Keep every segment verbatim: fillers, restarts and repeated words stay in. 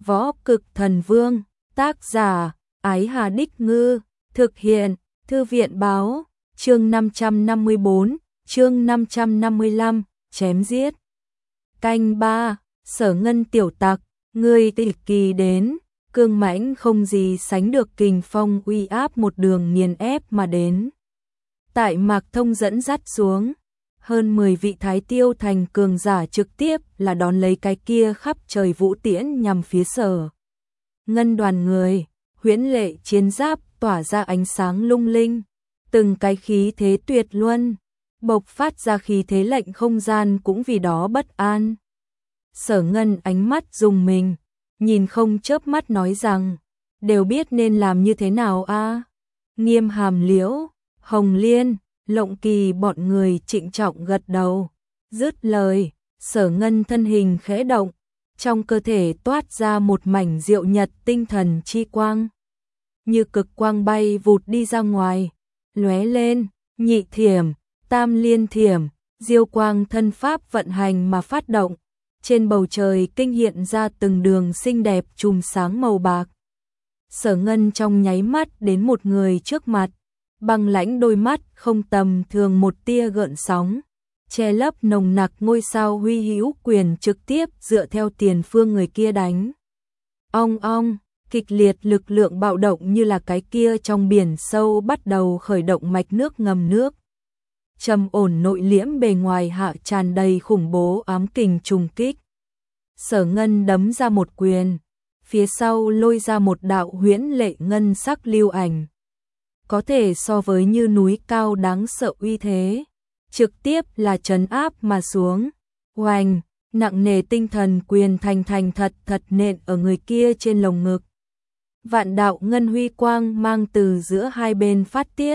Võ Cực Thần Vương, tác giả, Ái Hà Đích Ngư, thực hiện, Thư viện báo, chương năm trăm năm mươi bốn, chương năm trăm năm mươi lăm, chém giết. Canh ba, Sở Ngân tiểu tặc, ngươi tịch kỳ đến, cương mãnh không gì sánh được kình phong uy áp một đường nghiền ép mà đến. Tại Mạc Thông dẫn dắt xuống, hơn mười vị Thái Tiêu thành cường giả trực tiếp là đón lấy cái kia khắp trời vũ tiễn nhằm phía Sở Ngân đoàn người, huyễn lệ chiến giáp tỏa ra ánh sáng lung linh, từng cái khí thế tuyệt luân, bộc phát ra khí thế lệnh không gian cũng vì đó bất an. Sở Ngân ánh mắt rùng mình, nhìn không chớp mắt nói rằng, đều biết nên làm như thế nào a? Nghiêm Hàm Liễu, Hồng Liên, Lộng Kỳ bọn người trịnh trọng gật đầu. Dứt lời, Sở Ngân thân hình khẽ động, trong cơ thể toát ra một mảnh diệu nhật tinh thần chi quang. Như cực quang bay vụt đi ra ngoài, lóe lên, nhị thiểm, tam liên thiểm, diêu quang thân pháp vận hành mà phát động. Trên bầu trời kinh hiện ra từng đường xinh đẹp chùm sáng màu bạc. Sở Ngân trong nháy mắt đến một người trước mặt, băng lãnh đôi mắt không tầm thường một tia gợn sóng, che lấp nồng nặc ngôi sao huy hữu quyền trực tiếp dựa theo tiền phương người kia đánh. Ong ong, kịch liệt lực lượng bạo động như là cái kia trong biển sâu bắt đầu khởi động mạch nước ngầm nước. Trầm ổn nội liễm bề ngoài hạ tràn đầy khủng bố ám kình trùng kích. Sở Ngân đấm ra một quyền, phía sau lôi ra một đạo huyễn lệ ngân sắc lưu ảnh. Có thể so với như núi cao đáng sợ uy thế, trực tiếp là trấn áp mà xuống. Oanh, nặng nề tinh thần quyền thành thành thật thật nện ở người kia trên lồng ngực. Vạn đạo ngân huy quang mang từ giữa hai bên phát tiết.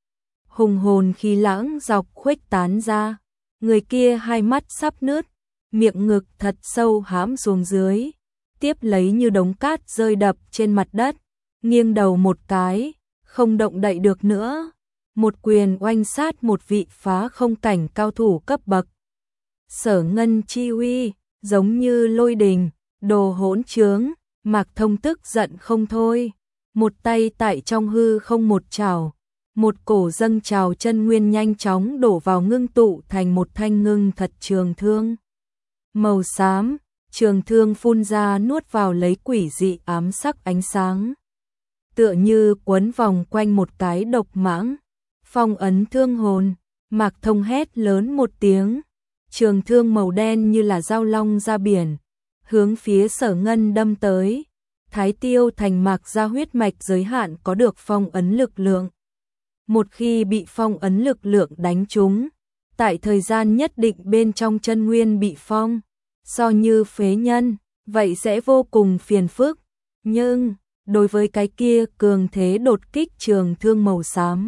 Hùng hồn khí lãng dọc khuếch tán ra, người kia hai mắt sắp nứt, miệng ngực thật sâu hãm xuống dưới, tiếp lấy như đống cát rơi đập trên mặt đất, nghiêng đầu một cái, không động đậy được nữa. Một quyền oanh sát một vị phá không cảnh cao thủ cấp bậc. Sở Ngân chi uy, giống như lôi đình, đồ hỗn trướng, Mạc Thông tức giận không thôi, một tay tại trong hư không một chảo. Một cổ dâng trào chân nguyên nhanh chóng đổ vào ngưng tụ thành một thanh ngưng thật trường thương. Màu xám, trường thương phun ra nuốt vào lấy quỷ dị ám sắc ánh sáng. Tựa như quấn vòng quanh một cái độc mãng, phong ấn thương hồn, Mạc Thông hét lớn một tiếng. Trường thương màu đen như là dao long ra biển, hướng phía Sở Ngân đâm tới. Thái Tiêu thành Mạc ra huyết mạch giới hạn có được phong ấn lực lượng. Một khi bị phong ấn lực lượng đánh trúng, tại thời gian nhất định bên trong chân nguyên bị phong, so như phế nhân, vậy sẽ vô cùng phiền phức. Nhưng, đối với cái kia cường thế đột kích trường thương màu xám,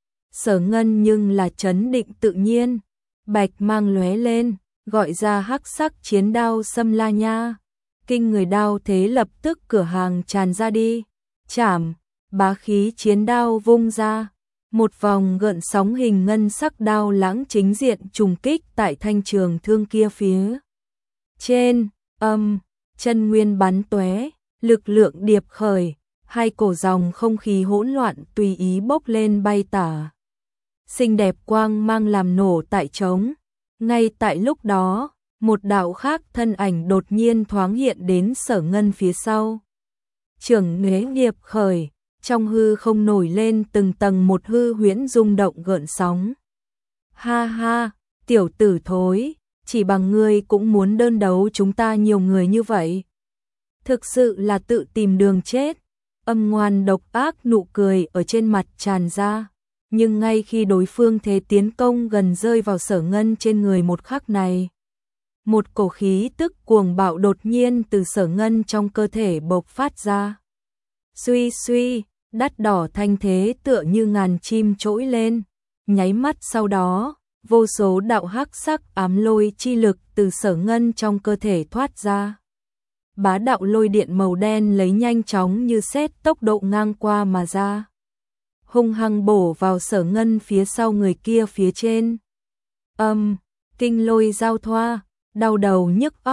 Sở Ngân nhưng là trấn định tự nhiên, bạch mang lóe lên, gọi ra hắc sắc chiến đao xâm la nha. Kinh người đao thế lập tức cửa hàng tràn ra đi, chảm, bá khí chiến đao vung ra. Một vòng gợn sóng hình ngân sắc đao lãng chính diện trùng kích tại thanh trường thương kia phía trên, âm, chân nguyên bắn tóe, lực lượng điệp khởi, hai cổ dòng không khí hỗn loạn tùy ý bốc lên bay tả. Xinh đẹp quang mang làm nổ tại trống. Ngay tại lúc đó, một đạo khác thân ảnh đột nhiên thoáng hiện đến Sở Ngân phía sau. Trưởng nế điệp khởi, trong hư không nổi lên từng tầng một hư huyễn rung động gợn sóng. Ha ha, tiểu tử thối, chỉ bằng ngươi cũng muốn đơn đấu chúng ta nhiều người như vậy. Thực sự là tự tìm đường chết. Âm ngoan độc ác nụ cười ở trên mặt tràn ra. Nhưng ngay khi đối phương thế tiến công gần rơi vào Sở Ngân trên người một khắc này, một cổ khí tức cuồng bạo đột nhiên từ Sở Ngân trong cơ thể bộc phát ra. Suy suy, đắt đỏ thanh thế tựa như ngàn chim trỗi lên, nháy mắt sau đó, vô số đạo hắc sắc ám lôi chi lực từ Sở Ngân trong cơ thể thoát ra. Bá đạo lôi điện màu đen lấy nhanh chóng như sét tốc độ ngang qua mà ra, hung hăng bổ vào Sở Ngân phía sau người kia phía trên. Âm, kinh lôi giao thoa, đau đầu nhức óc,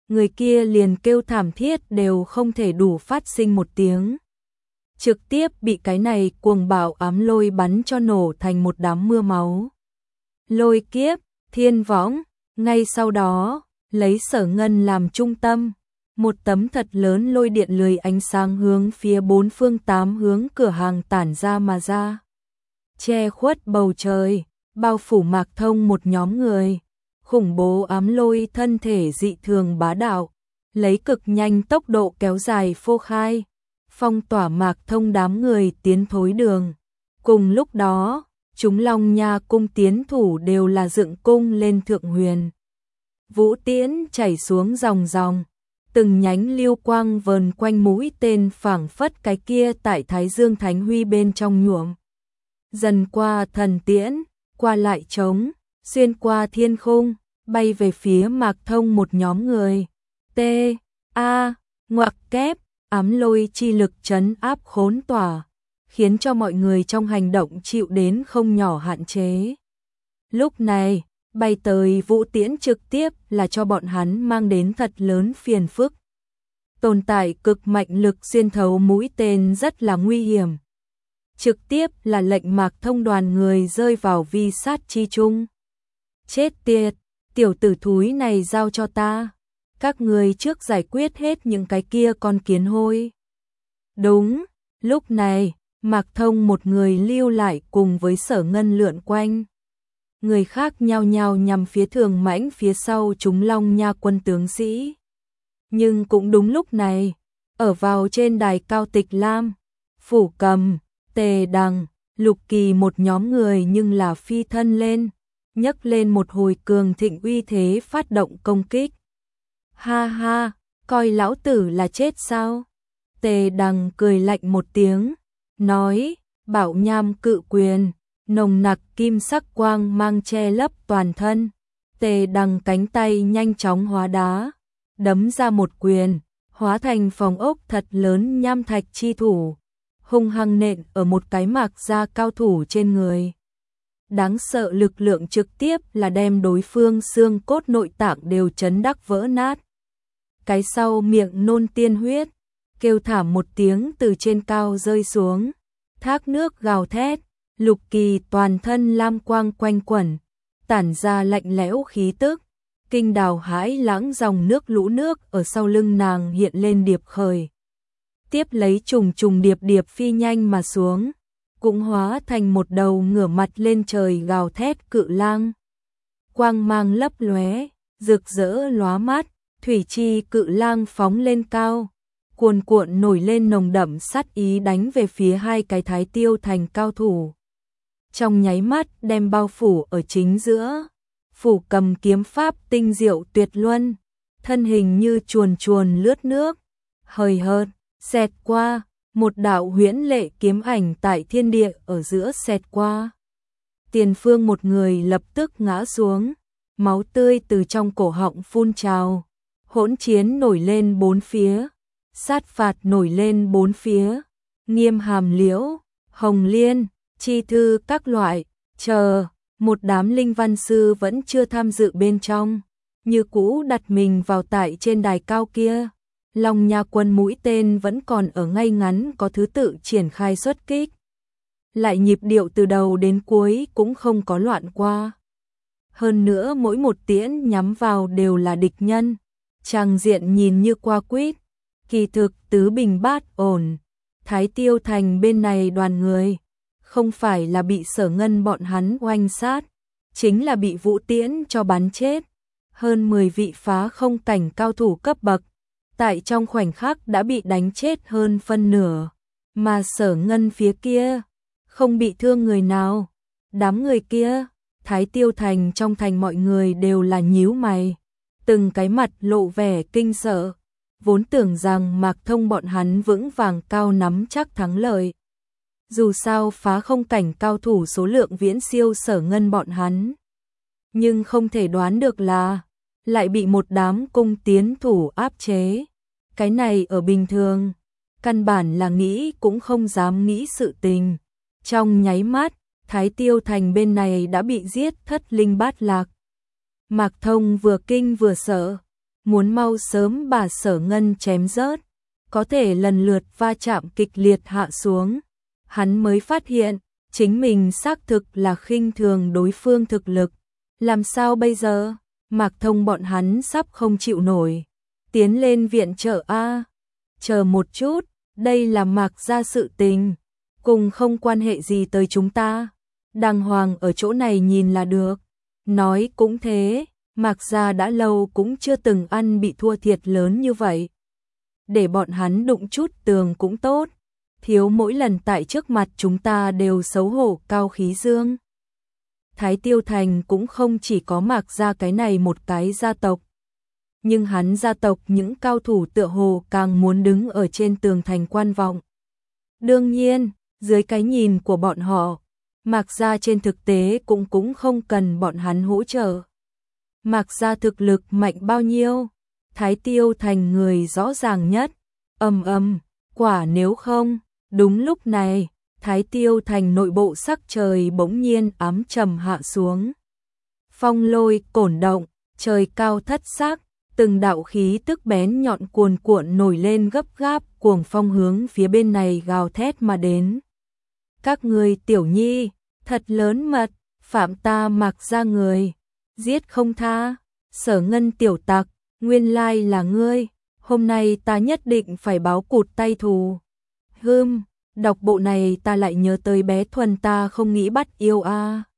người kia liền kêu thảm thiết đều không thể đủ phát sinh một tiếng. Trực tiếp bị cái này cuồng bạo ám lôi bắn cho nổ thành một đám mưa máu. Lôi kiếp, thiên võng, ngay sau đó, lấy Sở Ngân làm trung tâm, một tấm thật lớn lôi điện lười ánh sáng hướng phía bốn phương tám hướng cửa hàng tản ra mà ra. Che khuất bầu trời, bao phủ Mạc Thông một nhóm người, khủng bố ám lôi thân thể dị thường bá đạo, lấy cực nhanh tốc độ kéo dài phô khai, phong tỏa Mạc Thông đám người tiến thối đường. Cùng lúc đó, chúng Long Nha cung tiến thủ đều là dựng cung lên thượng huyền. Vũ tiễn chảy xuống dòng dòng, từng nhánh lưu quang vờn quanh mũi tên phảng phất cái kia tại Thái Dương Thánh Huy bên trong nhuộm. Dần qua thần tiễn, qua lại trống, xuyên qua thiên khung, bay về phía Mạc Thông một nhóm người. T, A, ngoặc kép, ám lôi chi lực trấn áp khốn tỏa, khiến cho mọi người trong hành động chịu đến không nhỏ hạn chế. Lúc này, bay tới vũ tiễn trực tiếp là cho bọn hắn mang đến thật lớn phiền phức. Tồn tại cực mạnh lực xuyên thấu mũi tên rất là nguy hiểm. Trực tiếp là lệnh Mạc Thông đoàn người rơi vào vi sát chi chung. Chết tiệt, tiểu tử thúi này giao cho ta. Các người trước giải quyết hết những cái kia con kiến hôi. Đúng, lúc này, Mạc Thông một người lưu lại cùng với Sở Ngân lượn quanh. Người khác nhao nhao nhằm phía Thường Mãnh phía sau chúng Long Nha quân tướng sĩ. Nhưng cũng đúng lúc này, ở vào trên đài cao Tịch Lam, Phủ Cầm, Tề Đằng, Lục Kỳ một nhóm người nhưng là phi thân lên, nhấc lên một hồi cường thịnh uy thế phát động công kích. Ha ha, coi lão tử là chết sao? Tề Đằng cười lạnh một tiếng, nói, bảo nham cự quyền, nồng nặc kim sắc quang mang che lấp toàn thân. Tề Đằng cánh tay nhanh chóng hóa đá, đấm ra một quyền, hóa thành phòng ốc thật lớn nham thạch chi thủ, hung hăng nện ở một cái Mạc gia cao thủ trên người. Đáng sợ lực lượng trực tiếp là đem đối phương xương cốt nội tạng đều chấn đắc vỡ nát. Cái sau miệng nôn tiên huyết, kêu thảm một tiếng từ trên cao rơi xuống, thác nước gào thét, Lục Kỳ toàn thân lam quang quanh quẩn, tản ra lạnh lẽo khí tức, kinh đào hãi lãng dòng nước lũ nước ở sau lưng nàng hiện lên điệp khởi. Tiếp lấy trùng trùng điệp điệp phi nhanh mà xuống, cũng hóa thành một đầu ngửa mặt lên trời gào thét cự lang. Quang mang lấp lóe, rực rỡ lóa mắt, thủy chi cự lang phóng lên cao, cuồn cuộn nổi lên nồng đậm sát ý đánh về phía hai cái Thái Tiêu thành cao thủ. Trong nháy mắt đem bao phủ ở chính giữa, Phủ Cầm kiếm pháp tinh diệu tuyệt luân, thân hình như chuồn chuồn lướt nước, hời hợt, xẹt qua, một đạo huyễn lệ kiếm ảnh tại thiên địa ở giữa xẹt qua. Tiền phương một người lập tức ngã xuống, máu tươi từ trong cổ họng phun trào, hỗn chiến nổi lên bốn phía, sát phạt nổi lên bốn phía, Nghiêm Hàm Liễu, Hồng Liên, chi thư các loại, chờ, một đám linh văn sư vẫn chưa tham dự bên trong, như cũ đặt mình vào tại trên đài cao kia. Long Nha quân mũi tên vẫn còn ở ngay ngắn có thứ tự triển khai xuất kích. Lại nhịp điệu từ đầu đến cuối cũng không có loạn qua. Hơn nữa mỗi một tiễn nhắm vào đều là địch nhân. Tràng diện nhìn như qua quýt, kỳ thực tứ bình bát ổn. Thái Tiêu thành bên này đoàn người, không phải là bị Sở Ngân bọn hắn oanh sát, chính là bị vũ tiễn cho bắn chết. Hơn mười vị phá không cảnh cao thủ cấp bậc, tại trong khoảnh khắc đã bị đánh chết hơn phân nửa, mà Sở Ngân phía kia, không bị thương người nào. Đám người kia, Thái Tiêu thành trong thành mọi người đều là nhíu mày, từng cái mặt lộ vẻ kinh sợ, vốn tưởng rằng Mạc Thông bọn hắn vững vàng cao nắm chắc thắng lợi. Dù sao phá không cảnh cao thủ số lượng viễn siêu Sở Ngân bọn hắn, nhưng không thể đoán được là lại bị một đám cung tiến thủ áp chế. Cái này ở bình thường, căn bản là nghĩ cũng không dám nghĩ sự tình. Trong nháy mắt, Thái Tiêu thành bên này đã bị giết thất linh bát lạc. Mạc Thông vừa kinh vừa sợ, muốn mau sớm bà Sở Ngân chém rớt, có thể lần lượt va chạm kịch liệt hạ xuống. Hắn mới phát hiện, chính mình xác thực là khinh thường đối phương thực lực. Làm sao bây giờ? Mạc Thông bọn hắn sắp không chịu nổi. Tiến lên viện trợ A. Chờ một chút, đây là Mạc gia sự tình. Cùng không quan hệ gì tới chúng ta. Đàng hoàng ở chỗ này nhìn là được. Nói cũng thế, Mạc gia đã lâu cũng chưa từng ăn bị thua thiệt lớn như vậy. Để bọn hắn đụng chút tường cũng tốt. Thiếu mỗi lần tại trước mặt chúng ta đều xấu hổ cao khí dương. Thái Tiêu Thành cũng không chỉ có Mạc gia cái này một cái gia tộc. Nhưng hắn gia tộc những cao thủ tựa hồ càng muốn đứng ở trên tường thành quan vọng. Đương nhiên, dưới cái nhìn của bọn họ, Mạc gia trên thực tế cũng cũng không cần bọn hắn hỗ trợ. Mạc gia thực lực mạnh bao nhiêu? Thái Tiêu Thành người rõ ràng nhất. Ầm ầm, quả nếu không, đúng lúc này, Thái Tiêu Thành nội bộ sắc trời bỗng nhiên ám trầm hạ xuống. Phong lôi cổn động, trời cao thất sắc, từng đạo khí tức bén nhọn cuồn cuộn nổi lên gấp gáp, cuồng phong hướng phía bên này gào thét mà đến. Các ngươi tiểu nhi, thật lớn mật, phạm ta Mạc gia người, giết không tha. Sở Ngân tiểu tặc, nguyên lai là ngươi, hôm nay ta nhất định phải báo cụt tay thù. Hừm, đọc bộ này ta lại nhớ tới bé Thuần ta không nghĩ bắt yêu a.